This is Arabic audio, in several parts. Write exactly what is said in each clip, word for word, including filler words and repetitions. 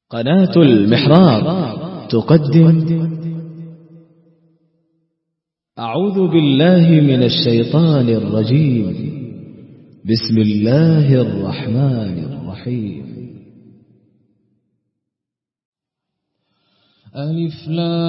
قناة المحراب تقدم أعوذ بالله من الشيطان الرجيم. بسم الله الرحمن الرحيم. ألف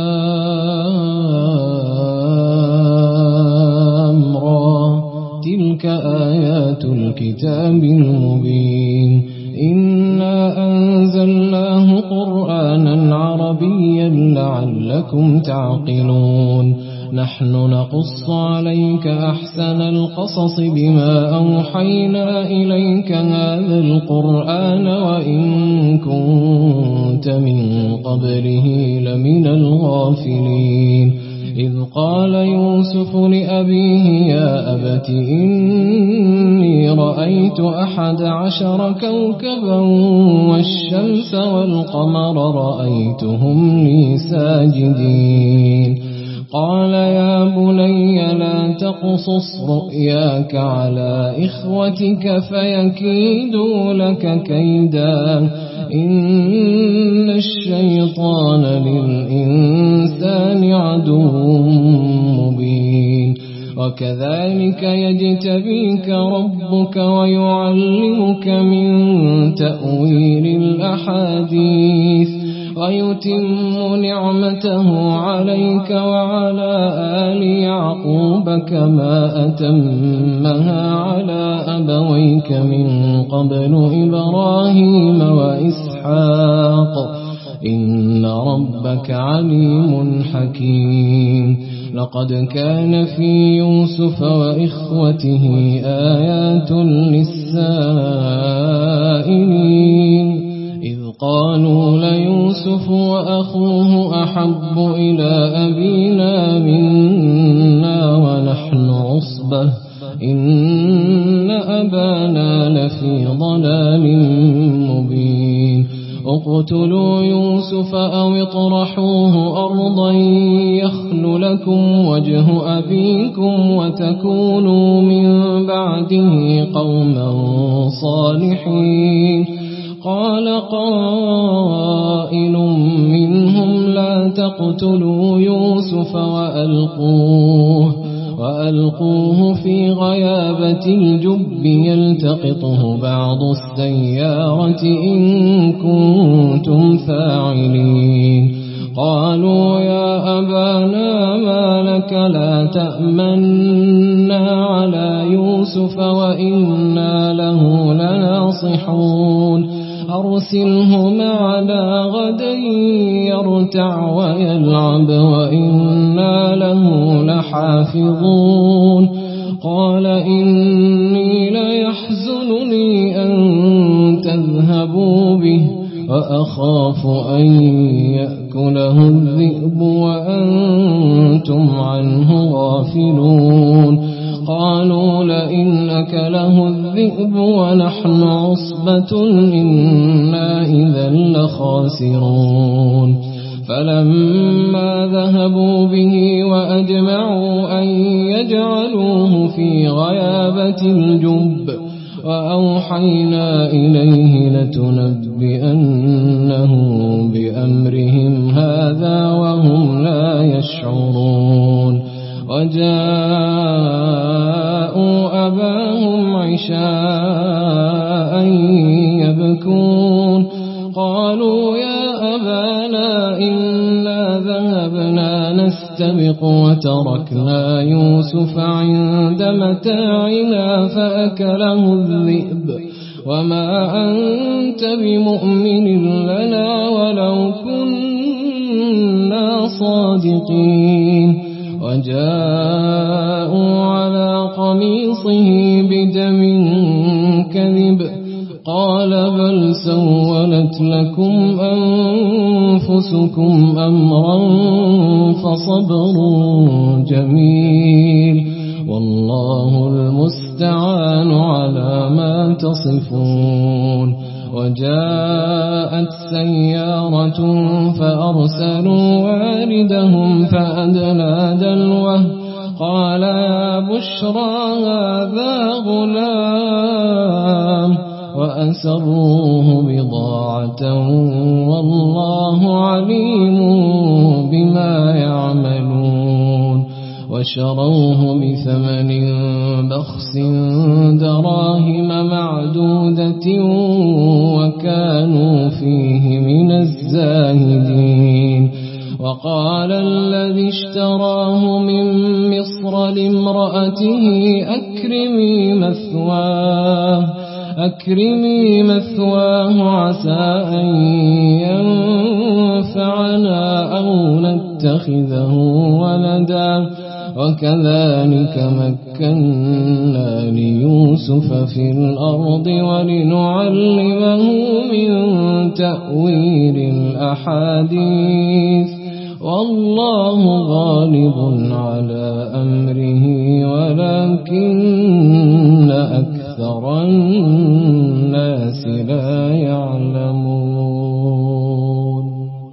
لام را تلك آيات الكتاب المبين إنا أنزلناه قرآنا عربيا لعلكم تعقلون نحن نقص عليك أحسن القصص بما أوحينا إليك هذا القرآن وإن كنت من قبله لمن الغافلين إذ قال يوسف لأبيه يا أبت إني رأيت أحد عشر كوكبا والشمس والقمر رأيتهم لي ساجدين قال يا بني لا تقصص رؤياك على إخوتك فيكيدوا لك كيدا إن الشيطان للإنسان عدو مبين وكذلك يجتبيك ربك ويعلمك من تأويل الأحاديث ويتم نعمته عليك وعلى آل يعقوب كما أتمها على أبويك من قبل إبراهيم وإسحاق إن ربك عليم حكيم لقد كان في يوسف وإخوته آيات للسائلين إذ قالوا ليوسف وأخوه أحب إلى أبينا منا ونحن عصبة إن أبانا لفي ضلال مبين اقتلوا يوسف أو اطرحوه أرضا يخل لكم وجه أبيكم وتكونوا من بعده قوما صالحين قال قائل منهم لا تقتلوا يوسف وألقوه, وألقوه في غيابة الجب يلتقطه بعض السيارة إن كنتم فاعلين قالوا يا أبانا ما لك لا تأمنا على يوسف وإنا له لناصحون أرسله معنا غدا يرتع ويلعب وإنا له لحافظون قال إني ليحزنني أن تذهبوا به وأخاف أن يأكله الذئب وأنتم عنه غافلون قالوا لئن أكله الذئب ونحن عصبة إنا إذا لخاسرون فلما ذهبوا به وأجمعوا أن يجعلوه في غيابة الجب وأوحينا إليه لتنبئنه بأمرهم هذا وهم لا يشعرون وجاءوا أباهم عشاء يبكون قالوا يا أبانا إنا ذهبنا نستبق وتركنا يوسف عند متاعنا فأكله الذئب وما أنت بمؤمن لنا ولو كنا صادقين وجاءوا على قميصه بدم كذب قال بل سولت لكم أنفسكم أمرا فصبر جميل والله المستعان على ما تصفون وجاءت سيارة فأرسلوا واردهم فأدلى دلوه قال يا بشرى هذا غلام وأسروه بضاعة والله عليم بما يعملون وشروه بثمن بخس دراهم معدودة وكانوا فيه من الزاهدين. وقال الذي اشتراه من مصر لامرأته أكرمي مثواه أكرمي مثواه عسى أن ينفعنا أو نتخذه ولدا وكذلك مكنا ليوسف في الأرض ولنعلمه من تأويل الأحاديث والله غالب على أمره ولكن أكثر الناس لا يعلمون.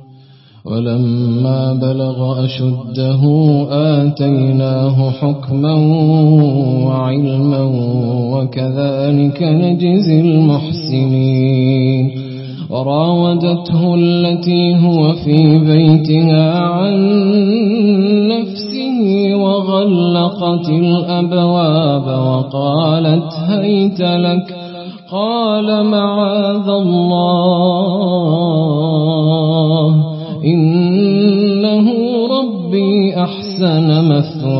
ولما بلغ أشده آتيناه حكما وعلما وكذلك نجزي المحسنين. وراودته التي هو في بيتها عن نفسه وغلقت الأبواب وقالت هيت لك قال معاذ الله إنه ربي أحسن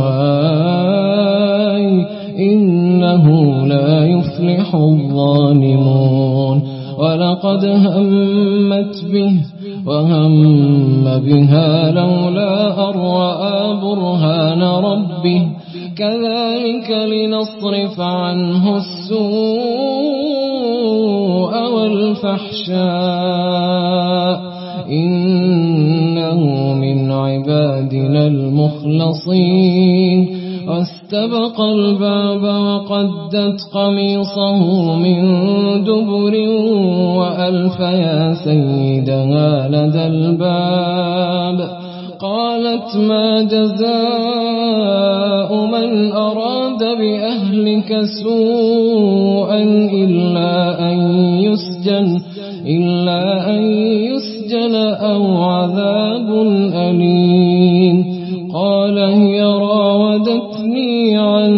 مثواي إنه لا يفلح الظالمون. ولقد همت به وهم بها لولا أن رأى برهان ربه كذلك لنصرف عنه السوء والفحشاء إنه من عبادنا المخلصين. واستبق الباب وقدت قميصه من دبر وألف يا سيدها لدى الباب قالت ما جزاء من أراد بأهلك سوءا إلا أن يسجن إلا أن يسجن أو عذاب أليم. قال هي راودتني عن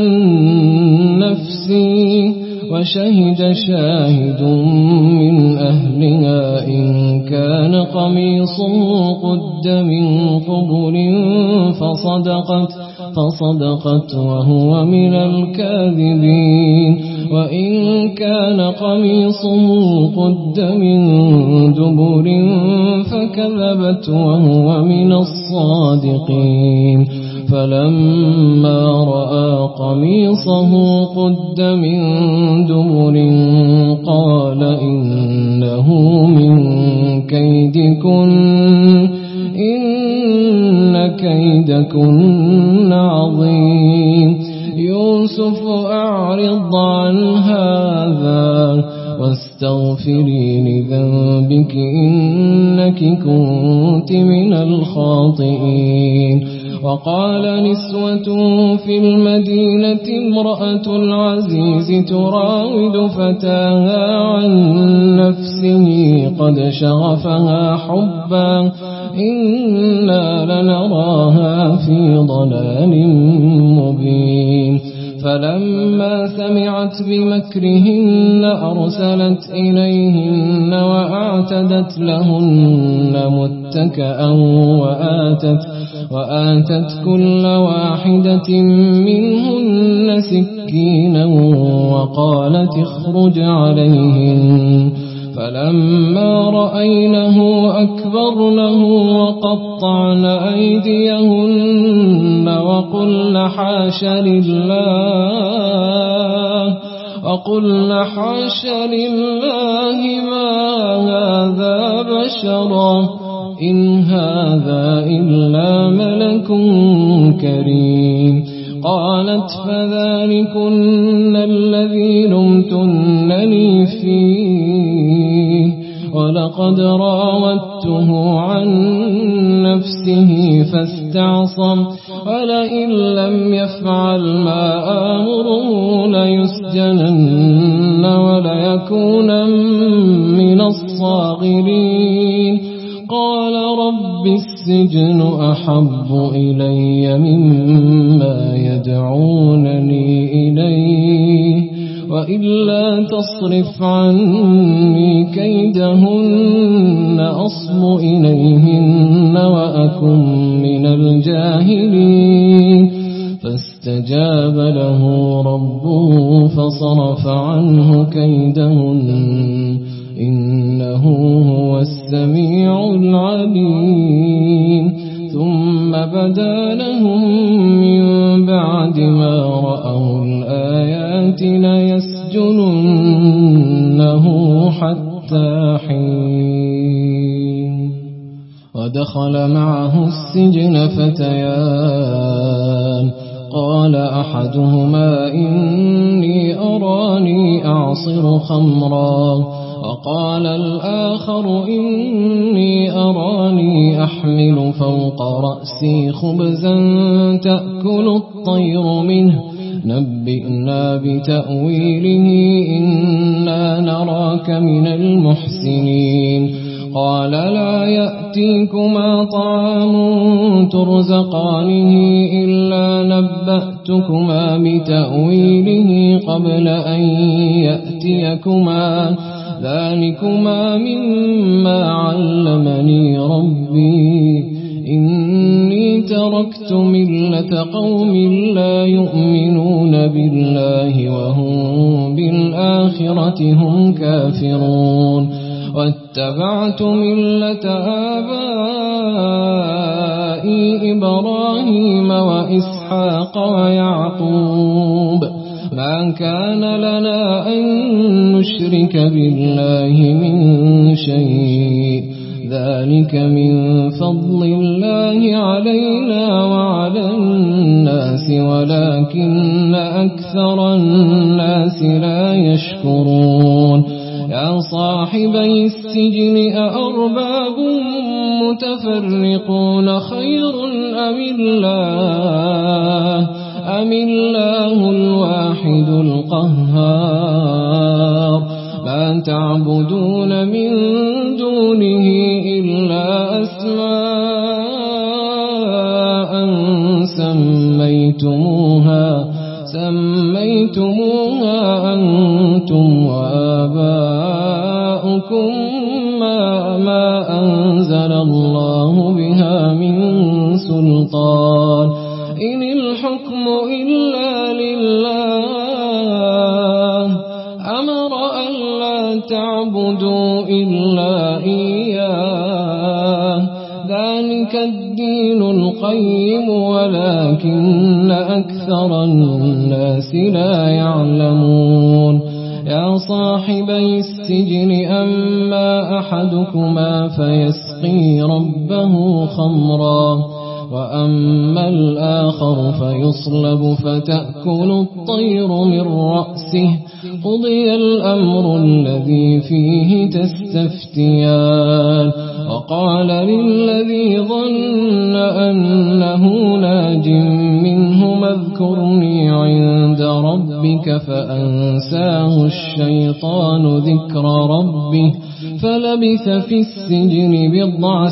نفسي وشهد شاهد من أهلها إن كان قميصه قد من قبل فصدقت فصدقت وهو من الكاذبين وإن كان قميصه قد من دبر فكذبت وهو من الصادقين. فلما رأى قميصه قد من دبر قال إنه من كيدكن إن كيدكن عظيم. يوسف أعرض عن هذا واستغفري لذنبك إنك كنت من الخاطئين. وقال نسوة في المدينة امرأة العزيز تراود فتاها عن نفسه قد شغفها حبا إنا لنراها في ضلال مبين. فلما سمعت بمكرهن أرسلت إليهن وأعتدت لهن متكئا وآتت, وآتت كل واحدة منهن سكينا وقالت اخرج عليهن. فلما رأينه أكبرنه وقطعن أيديهن وقلن حاش لله وقلن حاش لله ما هذا بشرا إن هذا إلا ملك كريم. قالت فذلكن الذي لمتنني فيه ولقد راودته عن نفسه فاستعصم ولئن لم يفعل ما آمره ليسجنن وليكون من الصاغرين قال رب السجن أحب إلي مما يدعونني إليه وإلا تصرف عني كيدهن أصب إليهن وأكن من الجاهلين فاستجاب له ربه فصرف عنه كيدهن إنه هو السميع العليم ثم بدا لهم من بعد ما رأوا الآيات ليسجننه حتى حين ودخل معه السجن فتيان قال أحدهما إني أراني أعصر خمرا وقال الآخر إني أراني أحمل فوق رأسي خبزا تأكل الطير منه نبئنا بتأويله إنا نراك من المحسنين قال لا يأتيكما طعام ترزقانه إلا نبأتكما بتأويله قبل أن يأتيكما ذلكما مما علمني ربي إني تركت ملة قوم لا يؤمنون بالله وهم بالآخرة هم كافرون واتبعت ملة آبائي إبراهيم وإسحاق ويعقوب ما كان لنا أن نشرك بالله من شيء ذلك من فضل الله علينا وعلى الناس ولكن أكثر الناس لا يشكرون يا صاحبي السجن أأرباب متفرقون خير أم الله أم الله الواحد القهار ما تعبدون من دونه إلا أسماء سميتموها سميتموها أنتم وآباؤكم ما, ما أنزل الله بها من سلطان إن الحكم إلا لله أمر ألا تعبدوا إلا إياه ذلك الدين القيم ولكن أكثر الناس لا يعلمون يا صاحبي السجن أما أحدكما فيسقي ربه خمرا وأما الآخر فيصلب فتأكل الطير من رأسه قضي الأمر الذي فيه تستفتيان وقال للذي ظن أنه ناج منه اذكرني عند ربك فأنساه الشيطان ذكر ربه فلبث في السجن بضع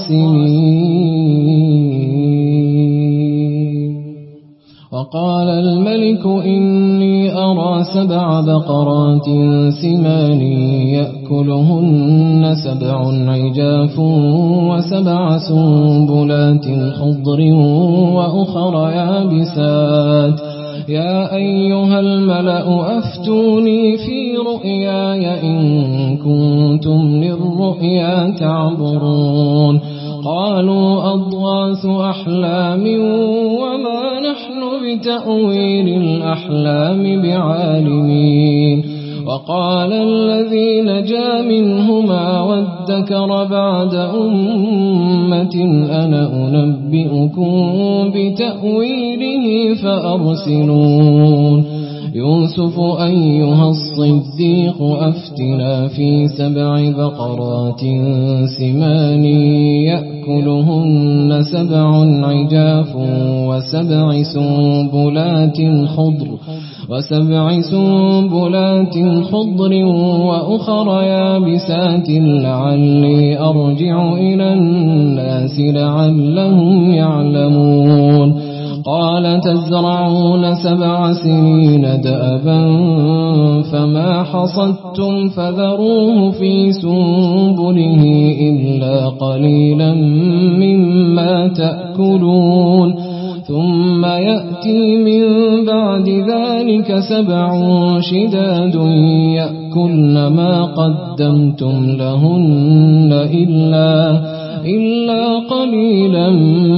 سنين وقال الملك إني أرى سبع بقرات سمان يأكلهن سبع عجاف وسبع سنبلات خضر وأخر يابسات يا أيها الملأ أفتوني في رؤياي إن كنتم للرؤيا تعبرون قالوا أضغاث أحلام وما نحن بتأويل الأحلام بعالمين وقال الذي نجا منهما وادكر بعد أمة أنا أنبئكم بتأويله فأرسلون يوسف أيها الصديق أفتنا في سبع بقرات سمان يأكلهن سبع عجاف وسبع سنبلات خضر وسبع سنبلات خضر وأخر يابسات لعلي أرجع إلى الناس لعلهم يعلمون قال تزرعون سبع سنين دأبا فما حصدتم فذروه في سنبله إلا قليلا مما تأكلون ثم يأتي من بعد ذلك سبع شداد يأكلن ما قدمتم لهن إلا, إلا قليلا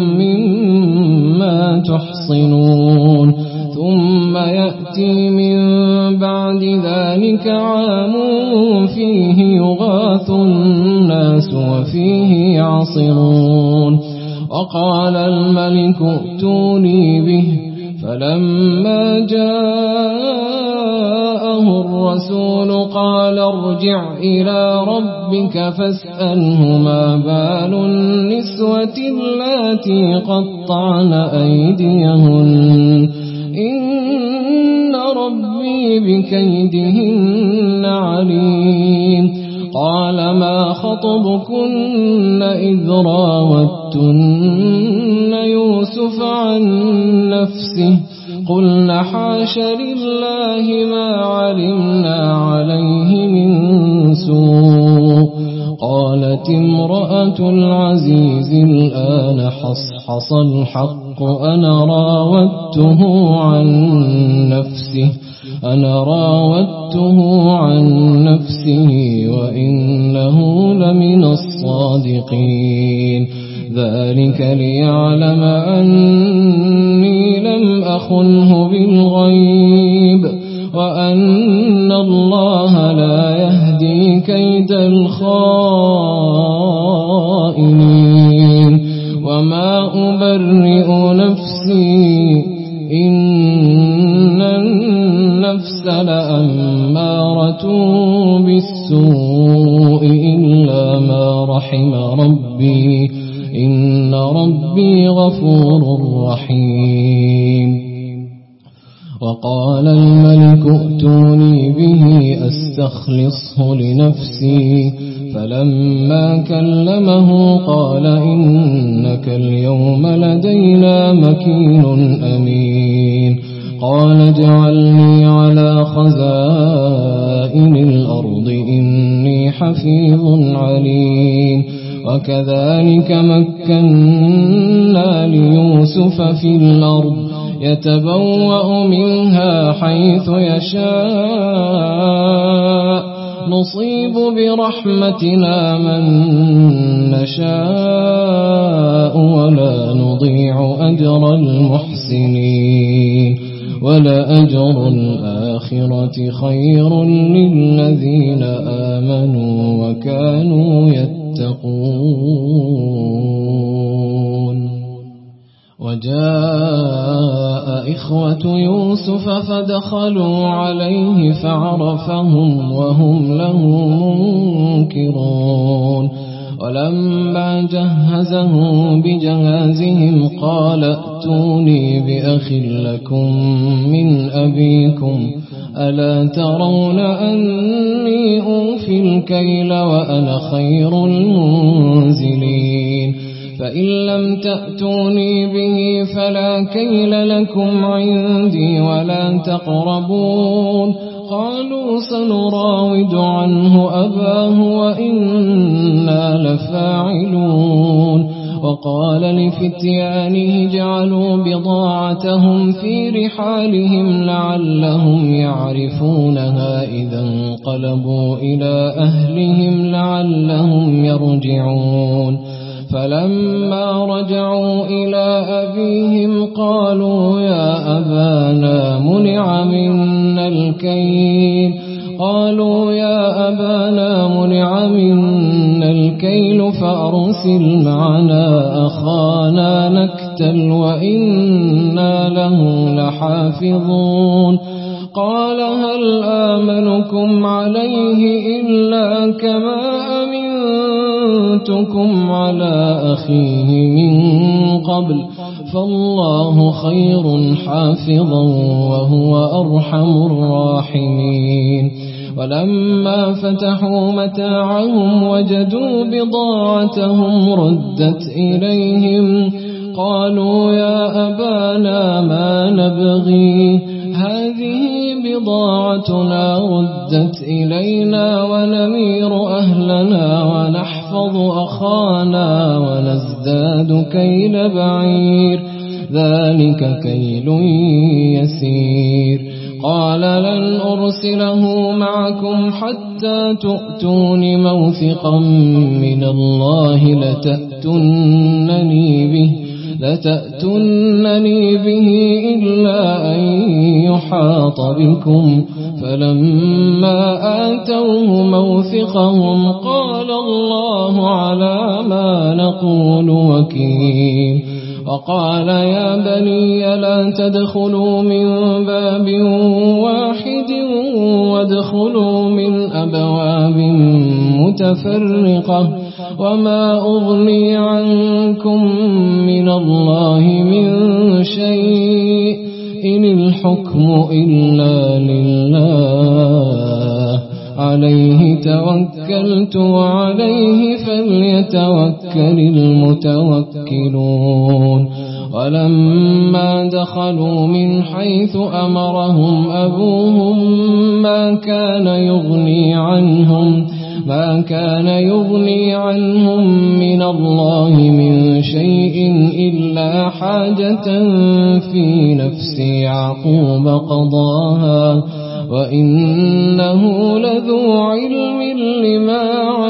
مما تحصنون ثم يأتي من بعد ذلك عام فيه يغاث الناس وفيه يعصرون وقال الملك ائتوني به فلما جاءه الرسول قال ارجع إلى ربك فاسأله ما بال النسوة اللاتي قطعن أيديهن إن ربي بكيدهن عليم قال ما خطبكن إذ راوتن يوسف عن نفسه قلنا حاش لله ما علمنا عليه من سوء قالت امرأة العزيز الآن حصحص الحق أنا راودته عن نفسه أنا راودته عن نفسه وإنه لمن الصادقين ذلك ليعلم أني لم أخنه بالغيب وأن الله لا يهدي كيد الخائنين وما أبرئ نفسي إن النفس لأمارة بالسوء إلا ما رحم ربي إن ربي غفور رحيم وقال الملك ائتوني به أستخلصه لنفسي فلما كلمه قال إنك اليوم لدينا مكين أمين قال اجعلني على خزائن الأرض إني حفيظ عليم وكذلك مكنا ليوسف في الأرض يتبوأ منها حيث يشاء نصيب برحمتنا من نشاء ولا نضيع أجر المحسنين ولأجر الآخرة خير للذين آمنوا وكانوا يتقون وجاء إخوة يوسف فدخلوا عليه فعرفهم وهم له منكرون ولما جهزهم بجهازهم قال ائتوني بأخ لكم من أبيكم ألا ترون أني أوفي الكيل وأنا خير المنزلين فإن لم تأتوني به فلا كيل لكم عندي ولا تقربون قالوا سنراود عنه أباه وإنا لفاعلون وقال لفتيانه اجعلوا بضاعتهم في رحالهم لعلهم يعرفونها إذا انقلبوا إلى أهلهم لعلهم يرجعون فلما رجعوا إلى أبيهم قالوا يا أبانا منع منا الكيل قالوا يا أبانا منع منا الكيل فأرسل معنا أخانا نكتل وإنا له لحافظون قال هل آمنكم عليه إلا كما أمنتكم على أخيه من قبل فالله خير حافظا وهو أرحم الراحمين ولما فتحوا متاعهم وجدوا بضاعتهم ردت إليهم قالوا يا أبانا ما نبغي هذه بضاعتنا ردت إلينا ونمير أهلنا ونحفظ أخانا ونزداد كيل بعير ذلك كيل يسير قال لن أرسله معكم حتى تؤتون موثقا من الله لتأتونني به لتأتونني به إلا أن يحاط بكم فلما آتوه موثقهم قال الله على ما نقول وكيل وقال يا بني لا تدخلوا من باب واحد وادخلوا من أبواب متفرقة وما أغني عنكم من الله من شيء إن الحكم إلا لله عليه توكلت وعليه فليتوكل المتوكلون ولما دخلوا من حيث أمرهم أبوهم ما كان يغني عنهم ما كان يغني عنهم من الله من شيء إلا حاجة في نفس يعقوب قضاها وإنه لذو علم لما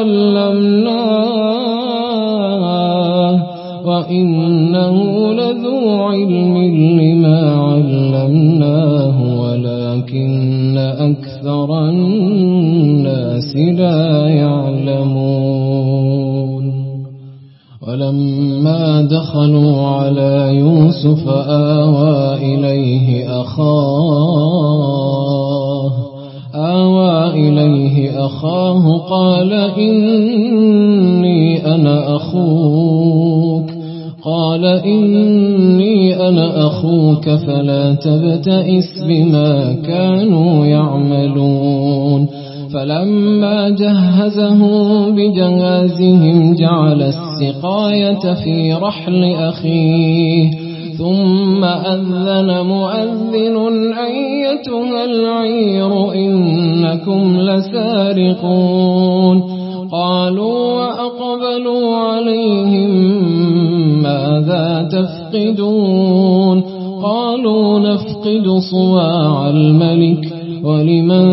علمناه وإنه لذو علم لما علمناه ولكن أكثر الناس لا يعلمون ولما دخلوا على يوسف آوى إليه أخاه آوى إليه أخاه قال إني أنا أخوك قال إني أنا أخوك فلا تبتئس بما كانوا يعملون فلما جهزهم بجهازهم جعل السقاية في رحل أخيه ثم أذن مؤذن أيتها العير إنكم لسارقون قالوا وأقبلوا عليهم ماذا تفقدون قالوا نفقد صواع الملك ولمن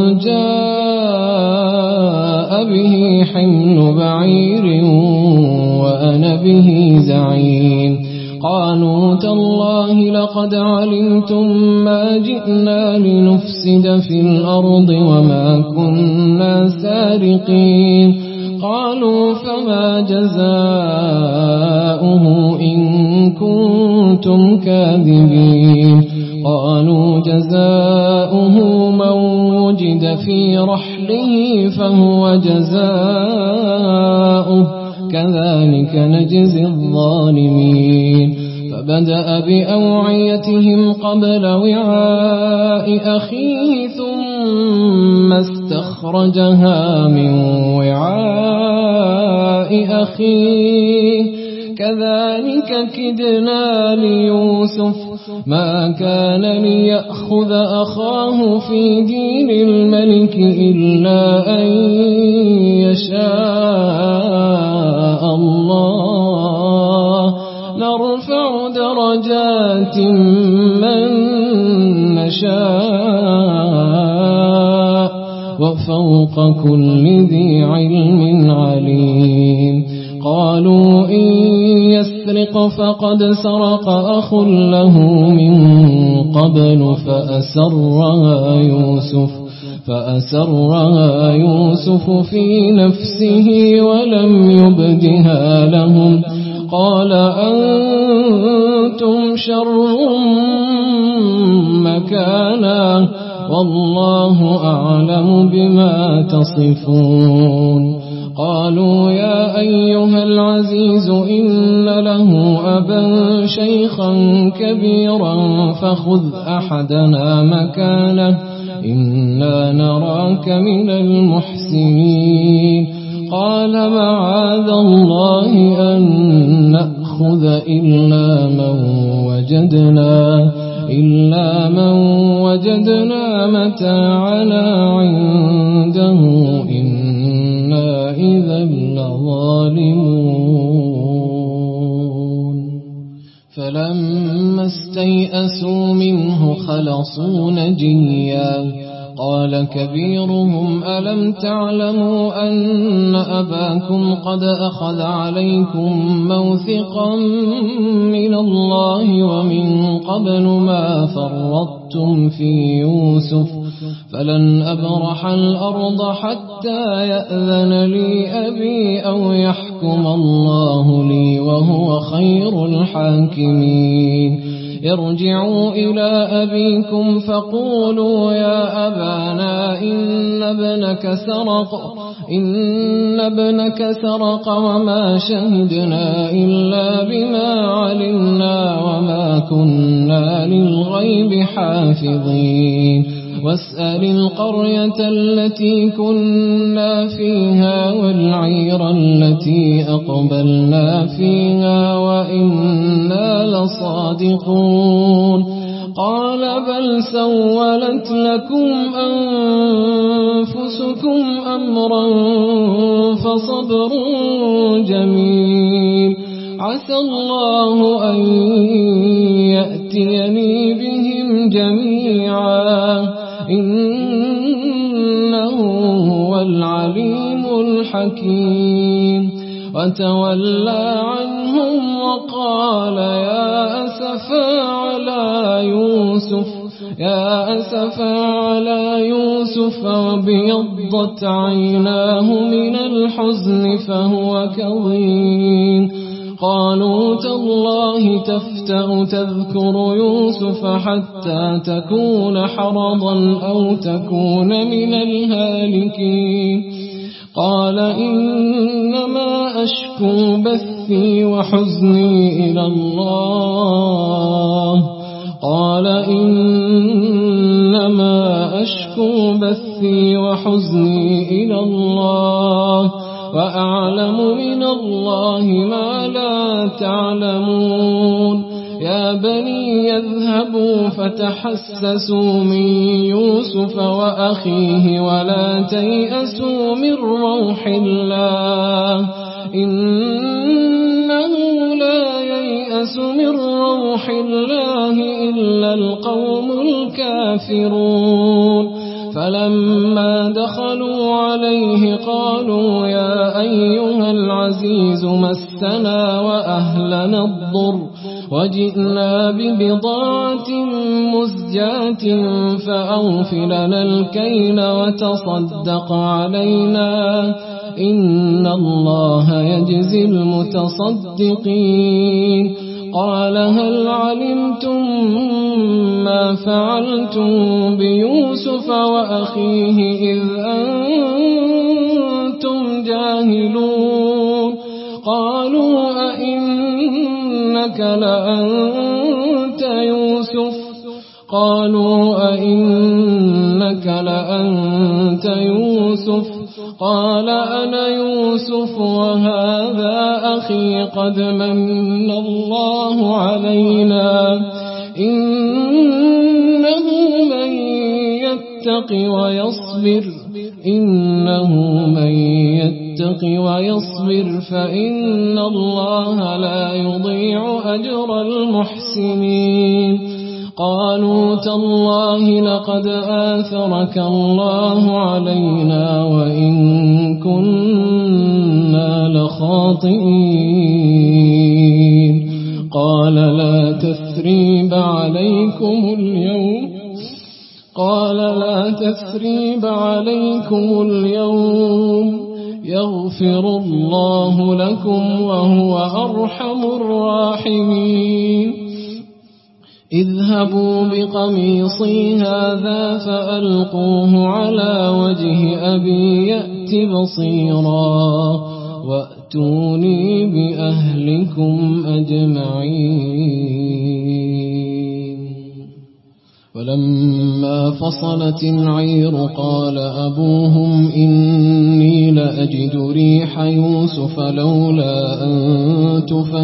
جاء به حمل بعير وأنا به زعيم قالوا تالله لقد علمتم ما جئنا لنفسد في الأرض وما كنا سارقين قالوا فما جزاؤه إن كنتم كاذبين قالوا جزاؤه من وجد في رحله فهو جزاؤه كذلك نجزي الظالمين فبدأ بأوعيتهم قبل وعاء أخيه ثم استخرجها من وعاء أخيه كذلك كدنا ليوسف ما كان ليأخذ أخاه في دين الملك إلا أن يشاء الله نرفع درجات من نشاء وفوق كل ذي علم عليم قالوا إن يسرق فقد سرق أخ له من قبل فأسرها يوسف فأسرها يوسف في نفسه ولم يبدها لهم قال أنتم شر مكانا والله أعلم بما تصفون. قالوا يا أيها العزيز إن له أبا شيخا كبيرا فخذ أحدنا مكانه إنا نراك من المحسنين. قال معاذ الله أن نأخذ إلا من وجدنا إلا من وجدنا متاعنا عنده إنا إذا لظالمون. فلما استيئسوا منه خلصوا نجيا قال كبيرهم ألم تعلموا أن أباكم قد أخذ عليكم موثقا من الله ومن قبل ما فرطتم في يوسف فلن أبرح الأرض حتى يأذن لي أبي أو يحكم الله لي وهو خير الحاكمين. ارجعوا إلى أبيكم فقولوا يا أبانا إن ابنك سرق إن ابنك سرق وما شهدنا إلا بما علمنا وما كنا للغيب حافظين. واسأل القرية التي كنا فيها والعير التي أقبلنا فيها وإنا لصادقون. قال بل سولت لكم أنفسكم أمرا فصبر جميل عسى الله أن يأتيني بهم جميعا إنه هو العليم الحكيم. وتولى عنهم وقال يا أسفا على يوسف يا أسفا على يوسف وابيضت عيناه من الحزن فهو كظيم. قالوا تالله تفتأ تذكر يوسف حتى تكون حرضا أو تكون من الهالكين. قال إنما أشكو بثي وحزني إلى الله قال إنما أشكو بثي وحزني إلى الله وأعلم من الله ما لا تعلمون. يا بني يذهبوا فتحسسوا من يوسف وأخيه ولا تيأسوا من روح الله إنه لا ييأس من روح الله إلا القوم الكافرون. فلما دخلوا عليه قالوا يا أيها العزيز مسنا وأهلنا الضر وجئنا ببضاعة مزجاة فأوف لنا الكيل وتصدق علينا إن الله يجزي المتصدقين. قال هل علمتم ما فعلتم بيوسف وأخيه إذ أنتم جاهلون. قالوا أئنك لأنت يوسف قالوا أئنك لأنت يوسف قال أنا يوسف وهذا أخي قد من الله علينا إنه من يتق ويصبر إنه من يتق ويصبر فإن الله لا يضيع أجر المحسنين. قالوا تالله لقد آثرك الله علينا وإن كنا لخاطئين. قال لا تثريب عليكم اليوم قال لا تثريب عليكم اليوم يغفر الله لكم وهو أرحم الراحمين. اذهبوا بقميصي هذا فألقوه على وجه أبي يأت بصيرا وأتوني بأهلكم أجمعين. ولما فصلت العير قال أبوهم إني لأجد ريح يوسف لولا أن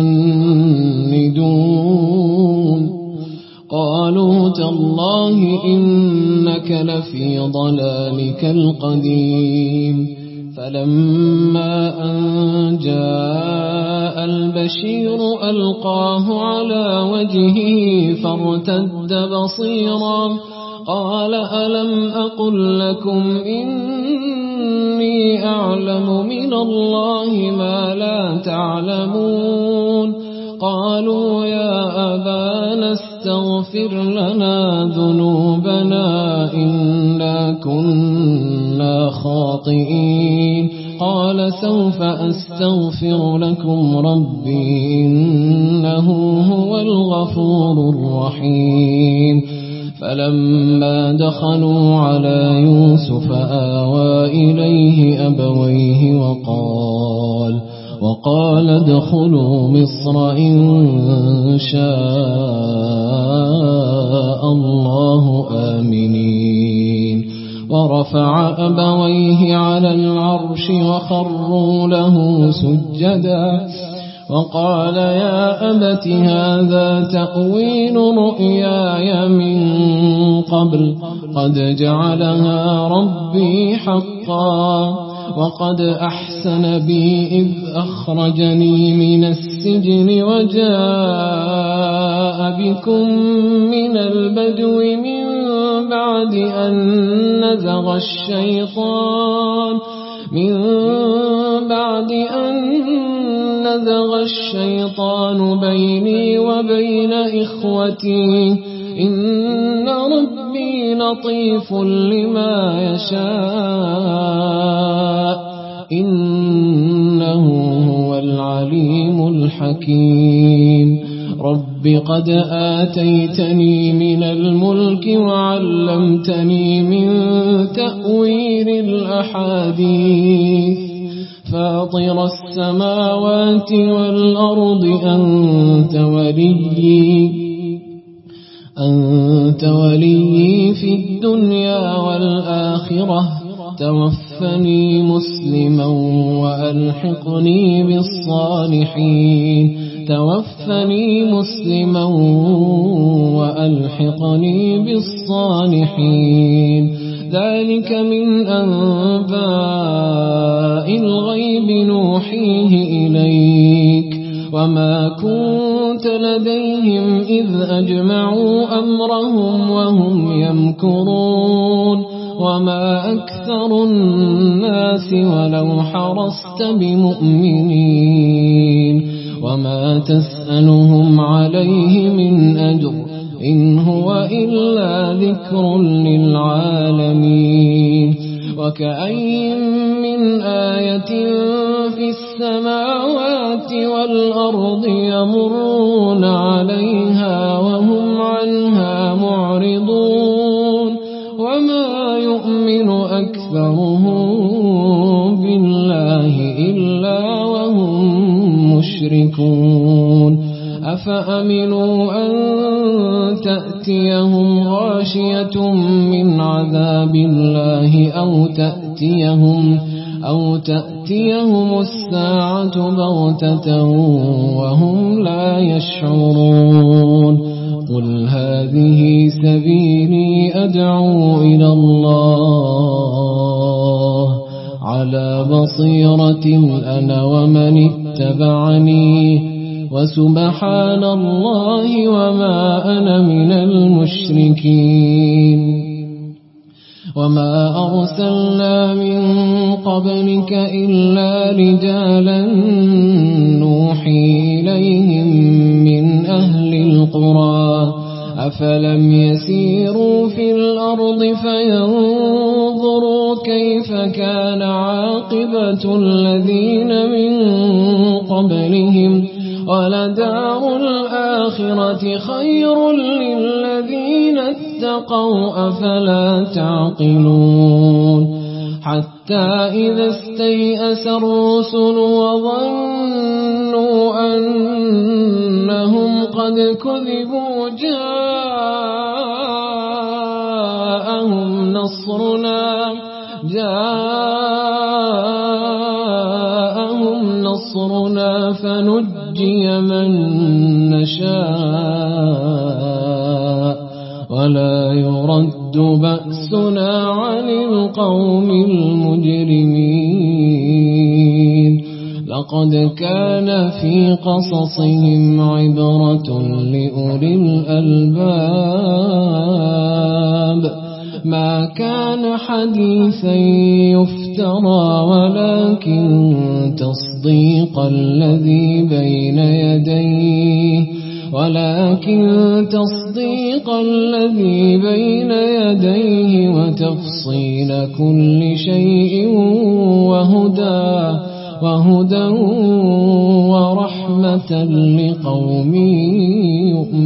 تفندون قالوا تالله إنك لفي ضلالك القديم. فلما أن جاء البشير ألقاه على وجهه فارتد بصيرا قال ألم أقل لكم إني أعلم من الله ما لا تعلمون. قالوا يا أبانا استغفر لنا ذنوبنا إنا كنا خاطئين. قال سوف أستغفر لكم ربي إنه هو الغفور الرحيم. فلما دخلوا على يوسف آوى إليه أبويه وقال وقال ادخلوا مصر إن شاء الله آمنين. ورفع أبويه على العرش وخروا له سجدا وقال يا أبت هذا تأويل رؤياي من قبل قد جعلها ربي حقا وقد أحسن بي إذ أخرجني من السجن وجاء بكم من البدو من بعد أن نزغ الشيطان من بعد أن نزغ الشيطان بيني وبين إخوتي إن ربي لطيف لما يشاء إنه هو العليم الحكيم. رب قد آتيتني من الملك وعلمتني من تأويل الأحاديث فاطر السماوات والأرض أنت وليي أنت وليي في الدنيا والآخرة توفني مسلما وألحقني بالصالحين توفني مسلما وألحقني بالصالحين. ذلك من أنباء الغيب نوحيه إليك وما كنت لديهم إذ أجمعوا أمرهم وهم يمكرون وما أكثر الناس ولو حرصت بمؤمنين وما تسألهم عليه من أجر إن هو إلا ذكر للعالمين. وكأي من آية في السماوات والأرض يمرون عليها وهم عنها معرضون وما يؤمن أكثرهم بالله إلا وهم مشركون. أفأمنوا أن تأتيهم غاشية من عذاب الله أو تأتيهم أو تأتيهم الساعة بغتة وهم لا يشعرون. قل هذه سبيلي أدعو إلى الله على بصيرة أنا ومن اتبعني وسبحان الله وما أنا من المشركين. وما أرسلنا من قبلك إلا رجالا نوحي إليهم من أهل القرى أفلم يسيروا في الأرض فينظروا كيف كان عاقبة الذين من قبلهم ولدار الآخرة خير للذين اتقوا أفلا تعقلون حتى إذا استيأس الرسل وظنوا أنهم قد كذبوا جاءهم نصرنا جاءهم نصرنا فنجي من نشاء ولا يرد بأسنا عن القوم المجرمين لقد كان في قصصهم عبرة لأولي الألباب ما كان حديثا يفترى ولكن تصديق الذي بين يديه ولكن تصديق الذي بين يديه وتفصيل كل شيء وهدى وهدى ورحمة لقوم يؤمنون